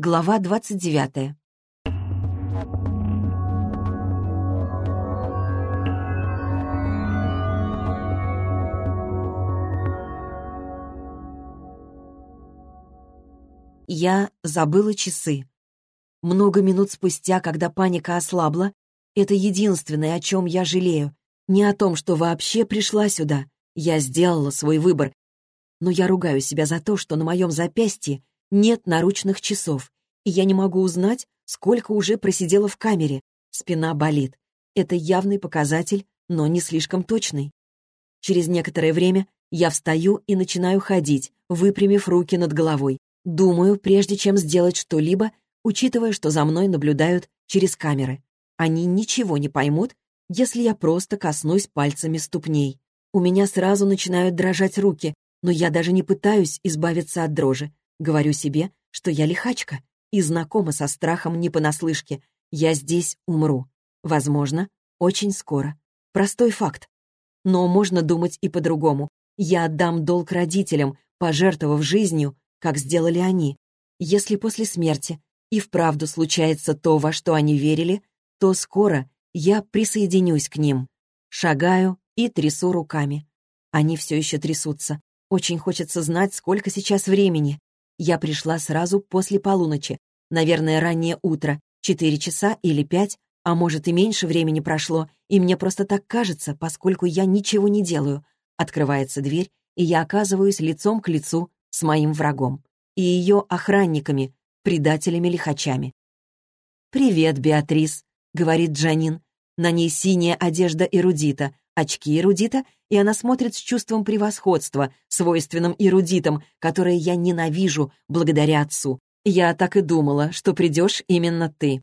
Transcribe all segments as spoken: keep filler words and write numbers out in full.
Глава двадцать девятая. Я забыла часы. Много минут спустя, когда паника ослабла, это единственное, о чем я жалею. Не о том, что вообще пришла сюда. Я сделала свой выбор. Но я ругаю себя за то, что на моем запястье нет наручных часов, и я не могу узнать, сколько уже просидела в камере. Спина болит. Это явный показатель, но не слишком точный. Через некоторое время я встаю и начинаю ходить, выпрямив руки над головой. Думаю, прежде чем сделать что-либо, учитывая, что за мной наблюдают через камеры. Они ничего не поймут, если я просто коснусь пальцами ступней. У меня сразу начинают дрожать руки, но я даже не пытаюсь избавиться от дрожи. Говорю себе, что я лихачка и знакома со страхом не понаслышке. Я здесь умру. Возможно, очень скоро. Простой факт. Но можно думать и по-другому. Я отдам долг родителям, пожертвовав жизнью, как сделали они. Если после смерти и вправду случается то, во что они верили, то скоро я присоединюсь к ним. Шагаю и трясу руками. Они все еще трясутся. Очень хочется знать, сколько сейчас времени. Я пришла сразу после полуночи. Наверное, раннее утро. Четыре часа или пять, а может и меньше времени прошло, и мне просто так кажется, поскольку я ничего не делаю. Открывается дверь, и я оказываюсь лицом к лицу с моим врагом и ее охранниками, предателями-лихачами. «Привет, Беатрис», — говорит Джанин. На ней синяя одежда эрудита, очки эрудита, и она смотрит с чувством превосходства, свойственным эрудитам, которое я ненавижу благодаря отцу. Я так и думала, что придешь именно ты.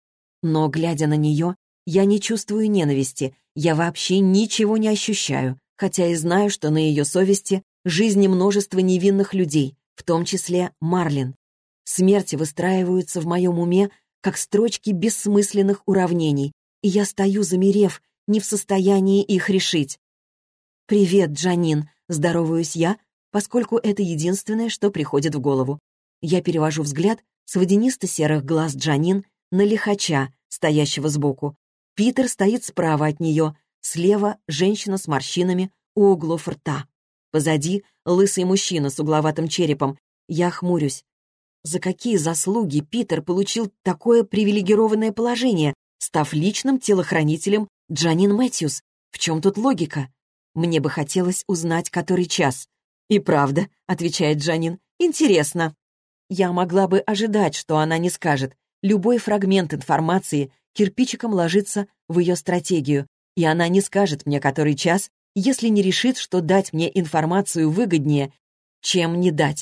Но, глядя на нее, я не чувствую ненависти, я вообще ничего не ощущаю, хотя и знаю, что на ее совести жизни множества невинных людей, в том числе Марлин. Смерти выстраиваются в моем уме, как строчки бессмысленных уравнений, и я стою, замерев, не в состоянии их решить. «Привет, Джанин», — здороваюсь я, поскольку это единственное, что приходит в голову. Я перевожу взгляд с водянисто-серых глаз Джанин на лихача, стоящего сбоку. Питер стоит справа от нее, слева — женщина с морщинами у углов рта. Позади — лысый мужчина с угловатым черепом. Я хмурюсь. За какие заслуги Питер получил такое привилегированное положение, став личным телохранителем Джанин Мэтьюс? В чем тут логика? Мне бы хотелось узнать, который час. «И правда», — отвечает Джанин, — «интересно». Я могла бы ожидать, что она не скажет. Любой фрагмент информации кирпичиком ложится в ее стратегию, и она не скажет мне, который час, если не решит, что дать мне информацию выгоднее, чем не дать.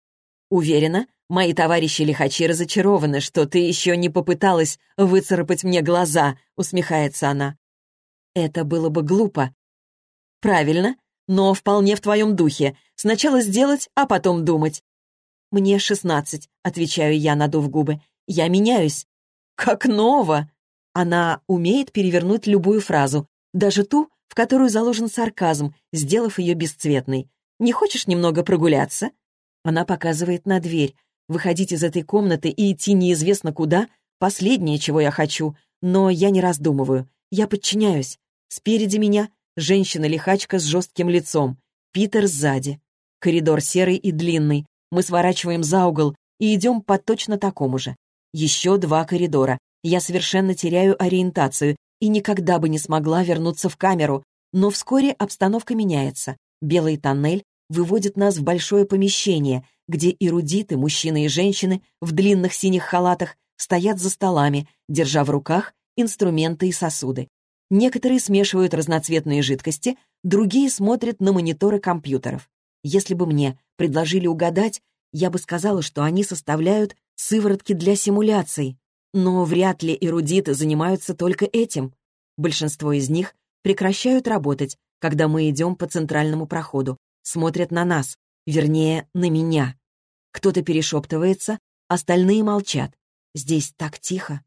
Уверена, мои товарищи-лихачи разочарованы, что ты еще не попыталась выцарапать мне глаза, усмехается она. Это было бы глупо. Правильно, но вполне в твоем духе. Сначала сделать, а потом думать. Мне шестнадцать, отвечаю я, надув губы. Я меняюсь. Как ново! Она умеет перевернуть любую фразу, даже ту, в которую заложен сарказм, сделав ее бесцветной. «Не хочешь немного прогуляться?» Она показывает на дверь. Выходить из этой комнаты и идти неизвестно куда — последнее, чего я хочу, но я не раздумываю. Я подчиняюсь. Спереди меня женщина-лихачка с жестким лицом. Питер сзади. Коридор серый и длинный. Мы сворачиваем за угол и идем по точно такому же. Еще два коридора. Я совершенно теряю ориентацию и никогда бы не смогла вернуться в камеру. Но вскоре обстановка меняется. Белый тоннель выводит нас в большое помещение, где эрудиты, мужчины и женщины в длинных синих халатах, стоят за столами, держа в руках инструменты и сосуды. Некоторые смешивают разноцветные жидкости, другие смотрят на мониторы компьютеров. Если бы мне предложили угадать, я бы сказала, что они составляют сыворотки для симуляций. Но вряд ли эрудиты занимаются только этим. Большинство из них прекращают работать, когда мы идем по центральному проходу, смотрят на нас, вернее, на меня. Кто-то перешептывается, остальные молчат. Здесь так тихо.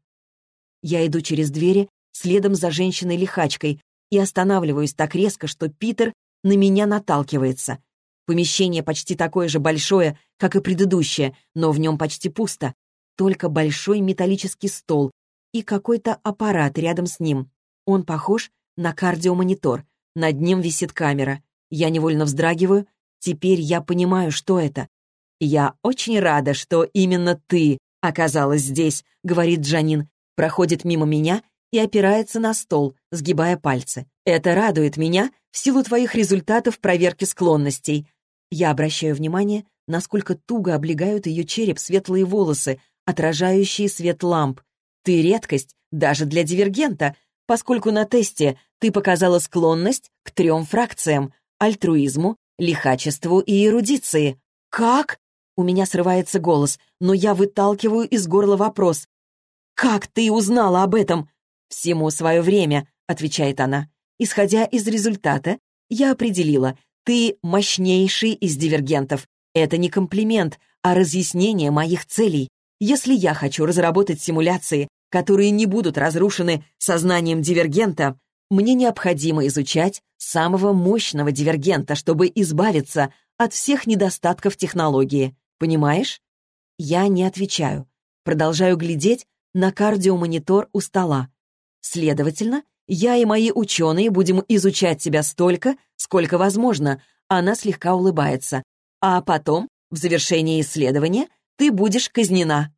Я иду через двери, следом за женщиной-лихачкой, и останавливаюсь так резко, что Питер на меня наталкивается. Помещение почти такое же большое, как и предыдущее, но в нем почти пусто. только большой металлический стол и какой-то аппарат рядом с ним. Он похож на кардиомонитор. Над ним висит камера. Я невольно вздрагиваю. Теперь я понимаю, что это. «Я очень рада, что именно ты оказалась здесь», — говорит Джанин, проходит мимо меня и опирается на стол, сгибая пальцы. «Это радует меня в силу твоих результатов проверки склонностей». Я обращаю внимание, насколько туго облегают ее череп светлые волосы, отражающие свет ламп. «Ты редкость даже для дивергента, поскольку на тесте ты показала склонность к трем фракциям — альтруизму, лихачеству и эрудиции». «Как?» У меня срывается голос, но я выталкиваю из горла вопрос. «Как ты узнала об этом?» «Всему свое время», — отвечает она. «Исходя из результата, я определила, ты мощнейший из дивергентов. Это не комплимент, а разъяснение моих целей. Если я хочу разработать симуляции, которые не будут разрушены сознанием дивергента, мне необходимо изучать самого мощного дивергента, чтобы избавиться от всех недостатков технологии. Понимаешь?» Я не отвечаю. Продолжаю глядеть на кардиомонитор у стола. Следовательно, я и мои ученые будем изучать тебя столько, сколько возможно. Она слегка улыбается. А потом, в завершении исследования, ты будешь казнена.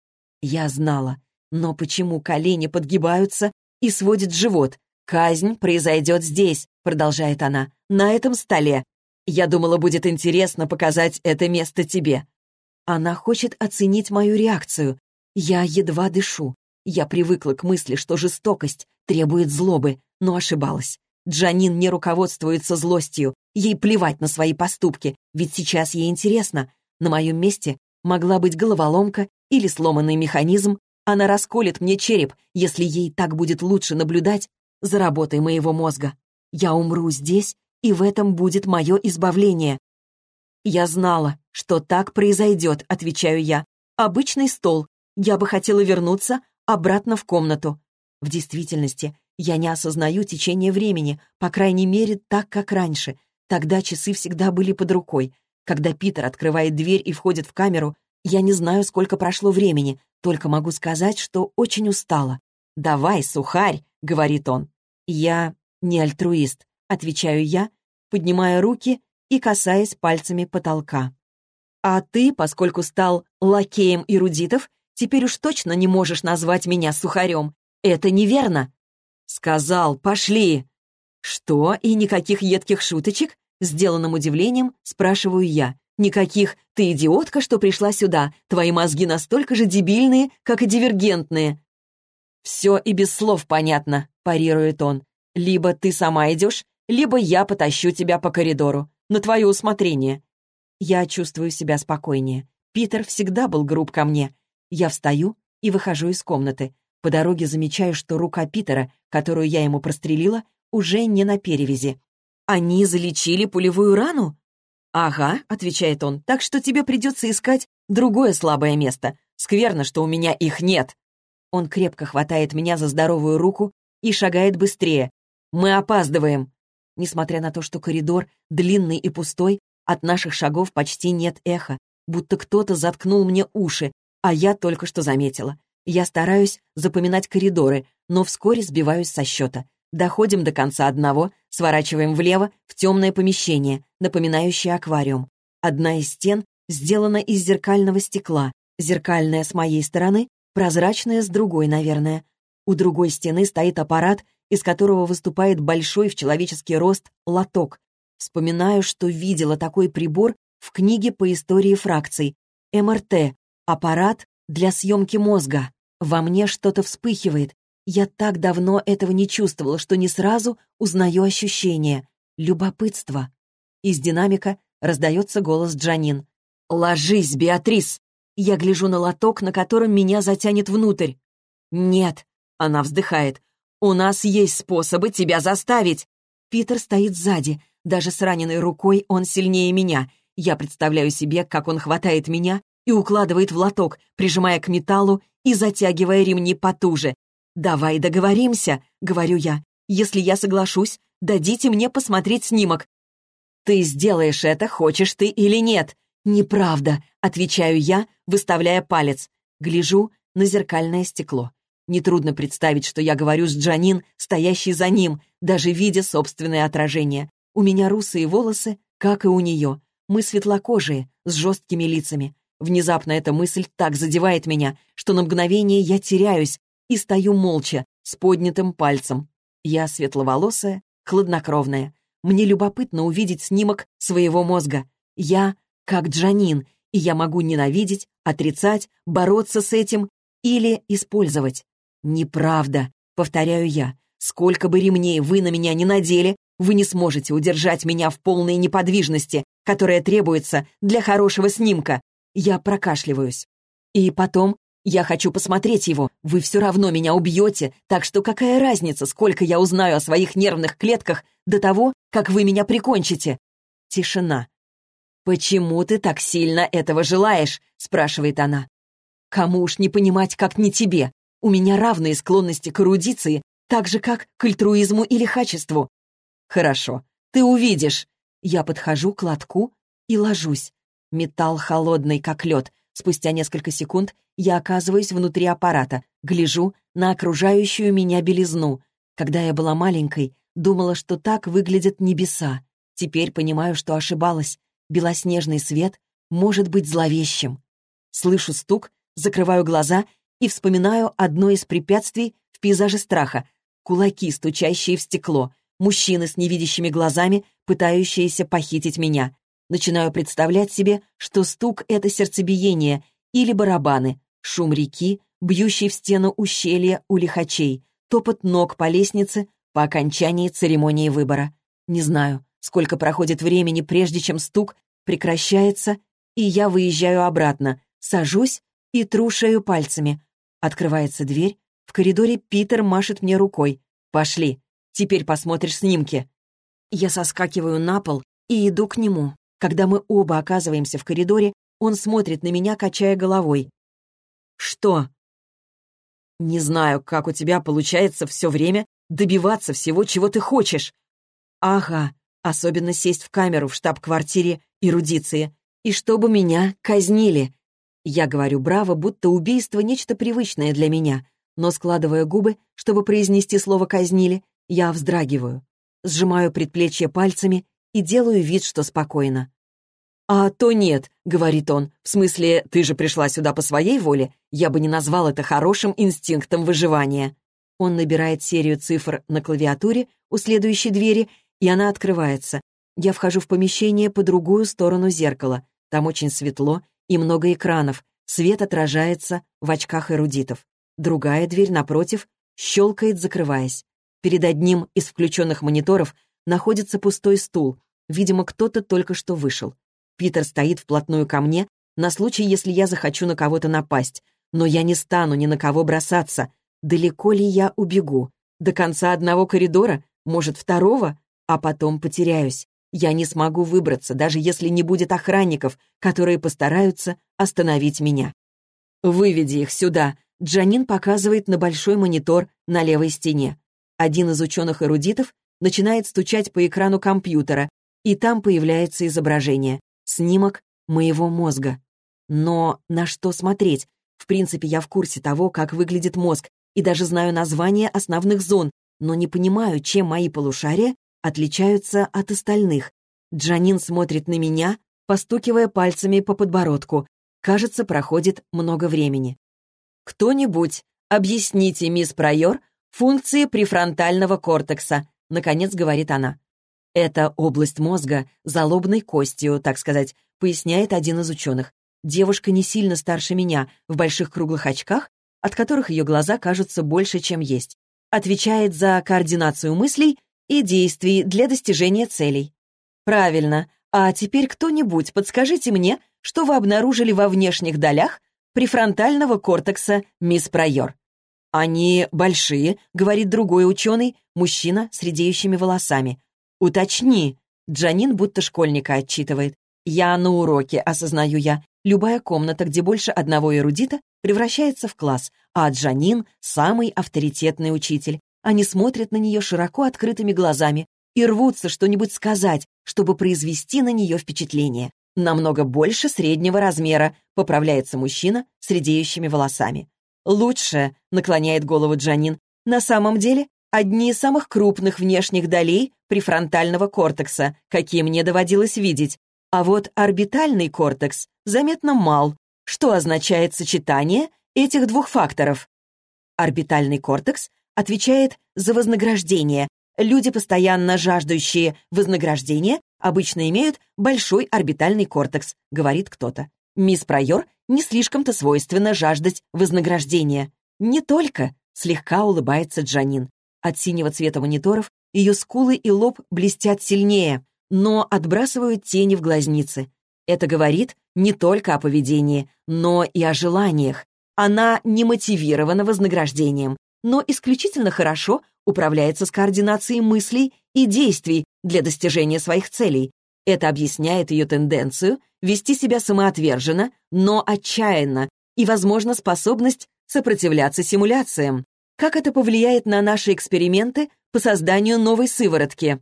Я знала. Но почему колени подгибаются и сводит живот? «Казнь произойдет здесь», — продолжает она, — «на этом столе. Я думала, будет интересно показать это место тебе». Она хочет оценить мою реакцию. Я едва дышу. Я привыкла к мысли, что жестокость требует злобы, но ошибалась. Джанин не руководствуется злостью. Ей плевать на свои поступки, ведь сейчас ей интересно. На моем месте могла быть головоломка или сломанный механизм. Она расколет мне череп, если ей так будет лучше наблюдать за работой моего мозга. Я умру здесь, и в этом будет мое избавление. «Я знала, что так произойдет», — отвечаю я. «Обычный стол. Я бы хотела вернуться обратно в комнату». В действительности, я не осознаю течение времени, по крайней мере, так, как раньше. Тогда часы всегда были под рукой. Когда Питер открывает дверь и входит в камеру, я не знаю, сколько прошло времени, только могу сказать, что очень устала. «Давай, сухарь», — говорит он. «Я не альтруист», — отвечаю я, поднимая руки и касаясь пальцами потолка. «А ты, поскольку стал лакеем эрудитов, теперь уж точно не можешь назвать меня сухарем. Это неверно». «Сказал, пошли». «Что, и никаких едких шуточек?» Сделанным удивлением спрашиваю я. «Никаких «ты идиотка, что пришла сюда, твои мозги настолько же дебильные, как и дивергентные». «Все и без слов понятно», — парирует он. «Либо ты сама идешь, либо я потащу тебя по коридору. На твое усмотрение». Я чувствую себя спокойнее. Питер всегда был груб ко мне. Я встаю и выхожу из комнаты. По дороге замечаю, что рука Питера, которую я ему прострелила, уже не на перевязи. «Они залечили пулевую рану?» «Ага», — отвечает он, «так что тебе придется искать другое слабое место. Скверно, что у меня их нет». Он крепко хватает меня за здоровую руку и шагает быстрее. «Мы опаздываем». Несмотря на то, что коридор длинный и пустой, от наших шагов почти нет эха, будто кто-то заткнул мне уши, а я только что заметила. Я стараюсь запоминать коридоры, но вскоре сбиваюсь со счета. Доходим до конца одного, сворачиваем влево в темное помещение, напоминающее аквариум. Одна из стен сделана из зеркального стекла, зеркальная с моей стороны, прозрачная с другой, наверное. У другой стены стоит аппарат, из которого выступает большой в человеческий рост лоток. Вспоминаю, что видела такой прибор в книге по истории фракций. эм эр тэ — аппарат для съемки мозга. Во мне что-то вспыхивает. Я так давно этого не чувствовала, что не сразу узнаю ощущение. Любопытство. Из динамика раздается голос Джанин. «Ложись, Беатрис!» Я гляжу на лоток, на котором меня затянет внутрь. «Нет», — она вздыхает, — «у нас есть способы тебя заставить». Питер стоит сзади. Даже с раненой рукой он сильнее меня. Я представляю себе, как он хватает меня и укладывает в лоток, прижимая к металлу и затягивая ремни потуже. «Давай договоримся», — говорю я. «Если я соглашусь, дадите мне посмотреть снимок». «Ты сделаешь это, хочешь ты или нет?» «Неправда», — отвечаю я, выставляя палец. Гляжу на зеркальное стекло. Нетрудно представить, что я говорю с Джанин, стоящей за ним, даже видя собственное отражение. У меня русые волосы, как и у нее. Мы светлокожие, с жесткими лицами. Внезапно эта мысль так задевает меня, что на мгновение я теряюсь и стою молча, с поднятым пальцем. Я светловолосая, хладнокровная. Мне любопытно увидеть снимок своего мозга. Я как Джанин, и я могу ненавидеть, отрицать, бороться с этим или использовать. «Неправда», — повторяю я. «Сколько бы ремней вы на меня не надели, вы не сможете удержать меня в полной неподвижности, которая требуется для хорошего снимка». Я прокашливаюсь. «И потом, я хочу посмотреть его. Вы все равно меня убьете, так что какая разница, сколько я узнаю о своих нервных клетках до того, как вы меня прикончите?» Тишина. «Почему ты так сильно этого желаешь?» — спрашивает она. «Кому уж не понимать, как не тебе? У меня равные склонности к эрудиции, так же, как к альтруизму и лихачеству». «Хорошо, ты увидишь». Я подхожу к лотку и ложусь. Металл холодный, как лед. Спустя несколько секунд я оказываюсь внутри аппарата, гляжу на окружающую меня белизну. Когда я была маленькой, думала, что так выглядят небеса. Теперь понимаю, что ошибалась. Белоснежный свет может быть зловещим. Слышу стук, закрываю глаза и вспоминаю одно из препятствий в пейзаже страха. Кулаки, стучащие в стекло. Мужчины с невидящими глазами, пытающиеся похитить меня. Начинаю представлять себе, что стук — это сердцебиение или барабаны, шум реки, бьющий в стену ущелья у лихачей, топот ног по лестнице по окончании церемонии выбора. Не знаю, сколько проходит времени, прежде чем стук прекращается, и я выезжаю обратно, сажусь и тру шею пальцами. Открывается дверь, в коридоре Питер машет мне рукой. «Пошли, теперь посмотришь снимки». Я соскакиваю на пол и иду к нему. Когда мы оба оказываемся в коридоре, он смотрит на меня, качая головой. «Что?» «Не знаю, как у тебя получается все время добиваться всего, чего ты хочешь». «Ага, особенно сесть в камеру в штаб-квартире эрудиции, и чтобы меня казнили». Я говорю браво, будто убийство — нечто привычное для меня, но, складывая губы, чтобы произнести слово «казнили», я вздрагиваю, сжимаю предплечье пальцами и делаю вид, что спокойно. «А то нет», — говорит он, — «в смысле, ты же пришла сюда по своей воле? Я бы не назвал это хорошим инстинктом выживания». Он набирает серию цифр на клавиатуре у следующей двери, и она открывается. Я вхожу в помещение по другую сторону зеркала. Там очень светло и много экранов. Свет отражается в очках эрудитов. Другая дверь напротив щелкает, закрываясь. Перед одним из включенных мониторов находится пустой стул. Видимо, кто-то только что вышел. Питер стоит вплотную ко мне на случай, если я захочу на кого-то напасть. Но я не стану ни на кого бросаться. Далеко ли я убегу? До конца одного коридора? Может, второго? А потом потеряюсь. Я не смогу выбраться, даже если не будет охранников, которые постараются остановить меня. «Выведи их сюда», — Джанин показывает на большой монитор на левой стене. Один из ученых-эрудитов начинает стучать по экрану компьютера, и там появляется изображение. Снимок моего мозга. Но на что смотреть? В принципе, я в курсе того, как выглядит мозг, и даже знаю название основных зон, но не понимаю, чем мои полушария отличаются от остальных. Джанин смотрит на меня, постукивая пальцами по подбородку. Кажется, проходит много времени. «Кто-нибудь, объясните, мисс Прайор, функции префронтального кортекса», — наконец говорит она. «Это область мозга за лобной костью, так сказать», — поясняет один из ученых. Девушка не сильно старше меня, в больших круглых очках, от которых ее глаза кажутся больше, чем есть. Отвечает за координацию мыслей и действий для достижения целей. «Правильно. А теперь кто-нибудь подскажите мне, что вы обнаружили во внешних долях префронтального кортекса, мисс Прайор?» «Они большие», — говорит другой ученый, мужчина с редеющими волосами. «Уточни». Джанин будто школьника отчитывает. «Я на уроке», — осознаю я. Любая комната, где больше одного эрудита, превращается в класс, а Джанин — самый авторитетный учитель. Они смотрят на нее широко открытыми глазами и рвутся что-нибудь сказать, чтобы произвести на нее впечатление. «Намного больше среднего размера», — поправляется мужчина с редеющими волосами. «Лучше», — наклоняет голову Джанин, «на самом деле одни из самых крупных внешних долей префронтального кортекса, какие мне доводилось видеть. А вот орбитальный кортекс заметно мал, что означает сочетание этих двух факторов. Орбитальный кортекс отвечает за вознаграждение. Люди, постоянно жаждущие вознаграждения, обычно имеют большой орбитальный кортекс, говорит кто-то. Мисс Прайор не слишком-то свойственно жаждать вознаграждения. Не только, слегка улыбается Джанин. От синего цвета мониторов ее скулы и лоб блестят сильнее, но отбрасывают тени в глазницы. Это говорит не только о поведении, но и о желаниях. Она не мотивирована вознаграждением, но исключительно хорошо управляется с координацией мыслей и действий для достижения своих целей. Это объясняет ее тенденцию вести себя самоотверженно, но отчаянно, и, возможно, способность сопротивляться симуляциям. Как это повлияет на наши эксперименты по созданию новой сыворотки?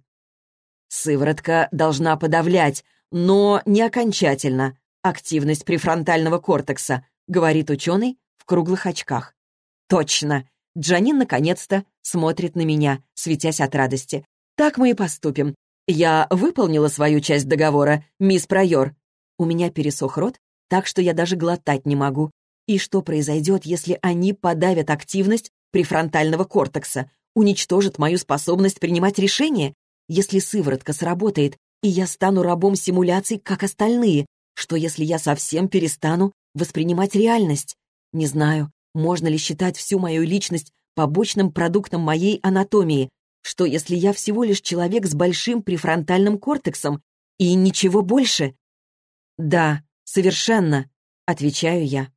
Сыворотка должна подавлять, но не окончательно, активность префронтального кортекса, говорит ученый в круглых очках. Точно. Джанин наконец-то смотрит на меня, светясь от радости. Так мы и поступим. Я выполнила свою часть договора, мисс Прайор. У меня пересох рот, так что я даже глотать не могу. И что произойдет, если они подавят активность префронтального кортекса, уничтожат мою способность принимать решения? Если сыворотка сработает, и я стану рабом симуляций, как остальные, что если я совсем перестану воспринимать реальность? Не знаю, можно ли считать всю мою личность побочным продуктом моей анатомии. Что если я всего лишь человек с большим префронтальным кортексом и ничего больше? «Да, совершенно», — отвечаю я.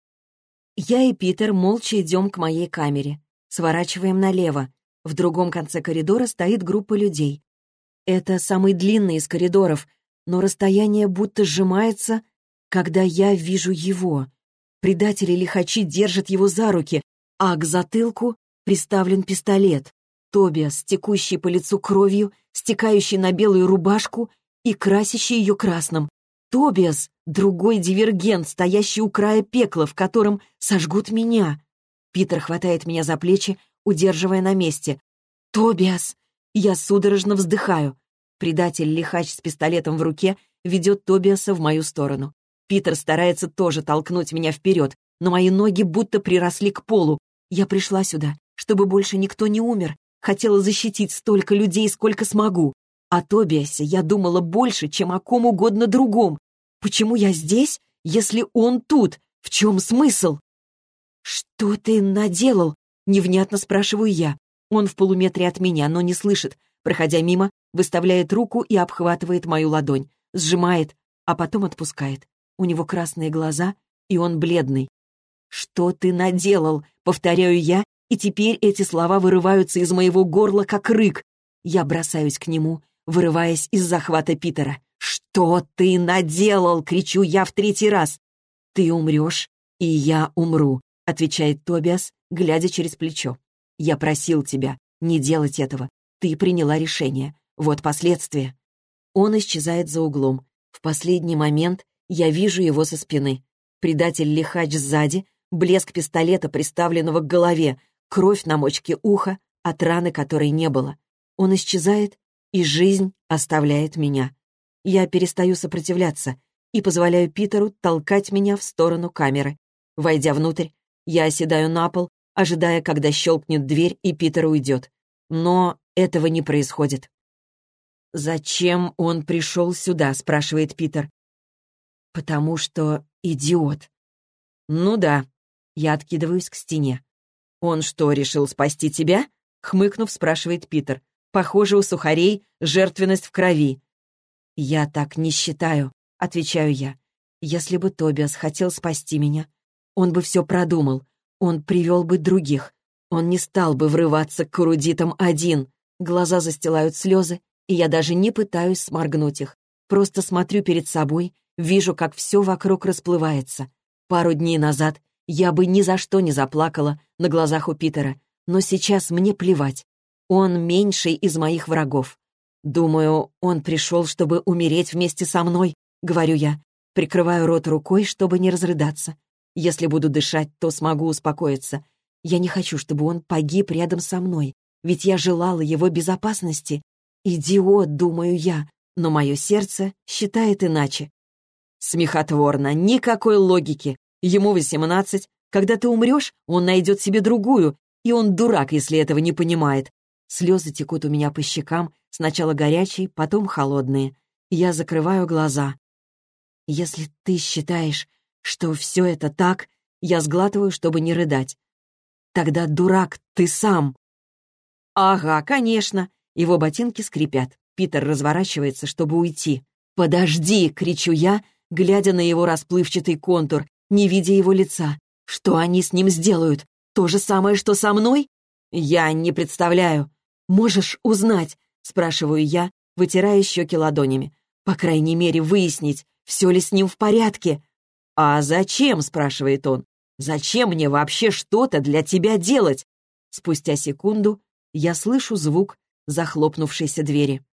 Я и Питер молча идем к моей камере. Сворачиваем налево. В другом конце коридора стоит группа людей. Это самый длинный из коридоров, но расстояние будто сжимается, когда я вижу его. Предатели-лихачи держат его за руки, а к затылку приставлен пистолет. Тобиас, текущий по лицу кровью, стекающий на белую рубашку и красящий ее красным. Тобиас — другой дивергент, стоящий у края пекла, в котором сожгут меня. Питер хватает меня за плечи, удерживая на месте. «Тобиас!» Я судорожно вздыхаю. Предатель-лихач с пистолетом в руке ведет Тобиаса в мою сторону. Питер старается тоже толкнуть меня вперед, но мои ноги будто приросли к полу. Я пришла сюда, чтобы больше никто не умер. Хотела защитить столько людей, сколько смогу. О Тобиасе я думала больше, чем о ком угодно другом. Почему я здесь, если он тут? В чем смысл? «Что ты наделал?» — невнятно спрашиваю я. Он в полуметре от меня, но не слышит. Проходя мимо, выставляет руку и обхватывает мою ладонь. Сжимает, а потом отпускает. У него красные глаза, и он бледный. «Что ты наделал?» — повторяю я, и теперь эти слова вырываются из моего горла, как рык. Я бросаюсь к нему, вырываясь из захвата Питера. «Что ты наделал?» — кричу я в третий раз. «Ты умрешь, и я умру», — отвечает Тобиас, глядя через плечо. «Я просил тебя не делать этого. Ты приняла решение. Вот последствия». Он исчезает за углом. В последний момент я вижу его со спины. Предатель-лихач сзади, блеск пистолета, приставленного к голове, кровь на мочке уха, от раны которой не было. Он исчезает, и жизнь оставляет меня. Я перестаю сопротивляться и позволяю Питеру толкать меня в сторону камеры. Войдя внутрь, я оседаю на пол, ожидая, когда щелкнет дверь и Питер уйдет. Но этого не происходит. «Зачем он пришел сюда?» — спрашивает Питер. «Потому что идиот». «Ну да». Я откидываюсь к стене. «Он что, решил спасти тебя?» — хмыкнув, спрашивает Питер. «Похоже, у сухарей жертвенность в крови». «Я так не считаю», — отвечаю я. «Если бы Тобиас хотел спасти меня, он бы все продумал, он привел бы других, он не стал бы врываться к эрудитам один». Глаза застилают слезы, и я даже не пытаюсь сморгнуть их. Просто смотрю перед собой, вижу, как все вокруг расплывается. Пару дней назад я бы ни за что не заплакала на глазах у Питера, но сейчас мне плевать. Он меньший из моих врагов. Думаю, он пришел, чтобы умереть вместе со мной, говорю я. Прикрываю рот рукой, чтобы не разрыдаться. Если буду дышать, то смогу успокоиться. Я не хочу, чтобы он погиб рядом со мной, ведь я желала его безопасности. Идиот, думаю я, но мое сердце считает иначе. Смехотворно, никакой логики. Ему восемнадцать. Когда ты умрешь, он найдет себе другую, и он дурак, если этого не понимает. Слезы текут у меня по щекам, сначала горячие, потом холодные. Я закрываю глаза. Если ты считаешь, что все это так, я сглатываю, чтобы не рыдать. Тогда дурак ты сам. Ага, конечно. Его ботинки скрипят. Питер разворачивается, чтобы уйти. «Подожди!» — кричу я, глядя на его расплывчатый контур, не видя его лица. Что они с ним сделают? То же самое, что со мной? Я не представляю. Можешь узнать? Спрашиваю я, вытирая щеки ладонями. По крайней мере, выяснить, все ли с ним в порядке. «А зачем?» — спрашивает он. «Зачем мне вообще что-то для тебя делать?» Спустя секунду я слышу звук захлопнувшейся двери.